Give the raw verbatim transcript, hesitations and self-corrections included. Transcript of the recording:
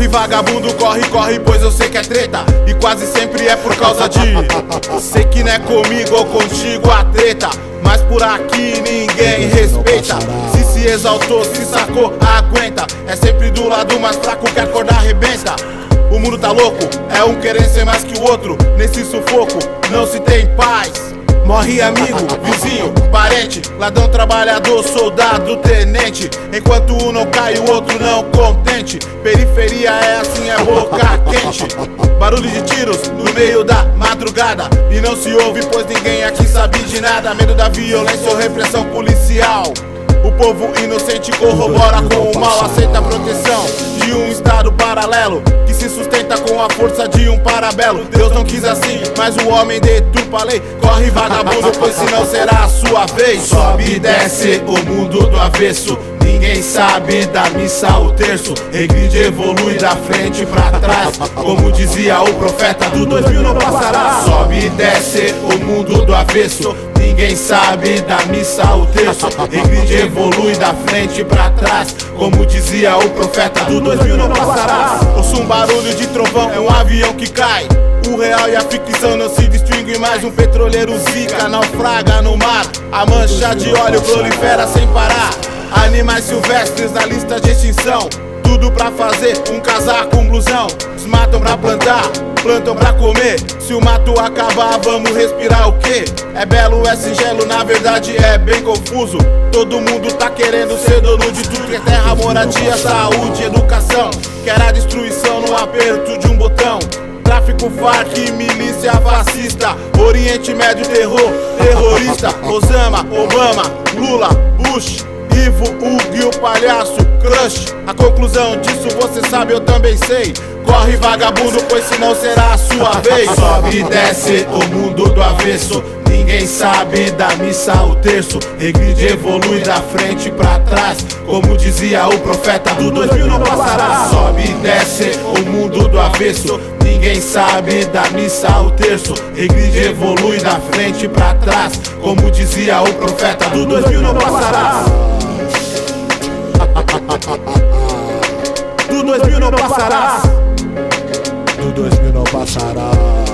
vagabundo, corre, corre, pois eu sei que é treta. E quase sempre é por causa de sei que não é comigo ou contigo a treta, mas por aqui ninguém respeita. Se se exaltou, se sacou, aguenta. É sempre do lado mais fraco que a corda arrebenta. O mundo tá louco, é um querendo ser mais que o outro. Nesse sufoco não se tem paz. Morre amigo, vizinho, parente, ladrão, trabalhador, soldado, tenente. Enquanto um não cai, o outro não contente. Periferia é assim, é boca quente. Barulho de tiros no meio da madrugada, e não se ouve pois ninguém aqui sabe de nada. Medo da violência ou repressão policial. O povo inocente corrobora com o mal, aceita a proteção de um estado paralelo que se sustenta com a força de um parabelo. Deus não quis assim, mas o homem deturpa a lei. Corre vagabundo, pois senão será a sua vez. Sobe e desce o mundo do avesso, ninguém sabe da missa o terço. Regride, evolui da frente pra trás, como dizia o profeta do dois mil não passará. Sobe e desce o mundo do avesso, ninguém sabe da missa o terço. Regride, evolui da frente pra trás, como dizia o profeta do dois mil não passará. Ouço um barulho de trovão, é um avião que cai. O real e a ficção não se distinguem mais. Um petroleiro zica, naufraga no mar. A mancha de óleo prolifera sem parar. Animais silvestres na lista de extinção. Tudo pra fazer um casaco, um blusão. Desmatam pra plantar, plantam pra comer. Se o mato acabar, vamos respirar o quê? É belo, é singelo, na verdade é bem confuso. Todo mundo tá querendo ser dono de tudo que é terra, moradia, saúde, educação. Quer a destruição no aperto de um botão. Tráfico, Farc, milícia fascista. Oriente Médio, terror, terrorista. Osama, Obama, Lula, Bush, Ivo, Hugo e o palhaço Crush. A conclusão disso você sabe, eu também sei. Corre vagabundo, pois senão será a sua vez. Sobe e desce o mundo do avesso, ninguém sabe da missa o terço. Regride, evolui da frente pra trás, como dizia o profeta do dois mil não passará. Sobe e desce o mundo do avesso, ninguém sabe da missa o terço. Regride, evolui da frente pra trás, como dizia o profeta do dois mil não passará. Do dois mil não passará. Do dois mil não passará.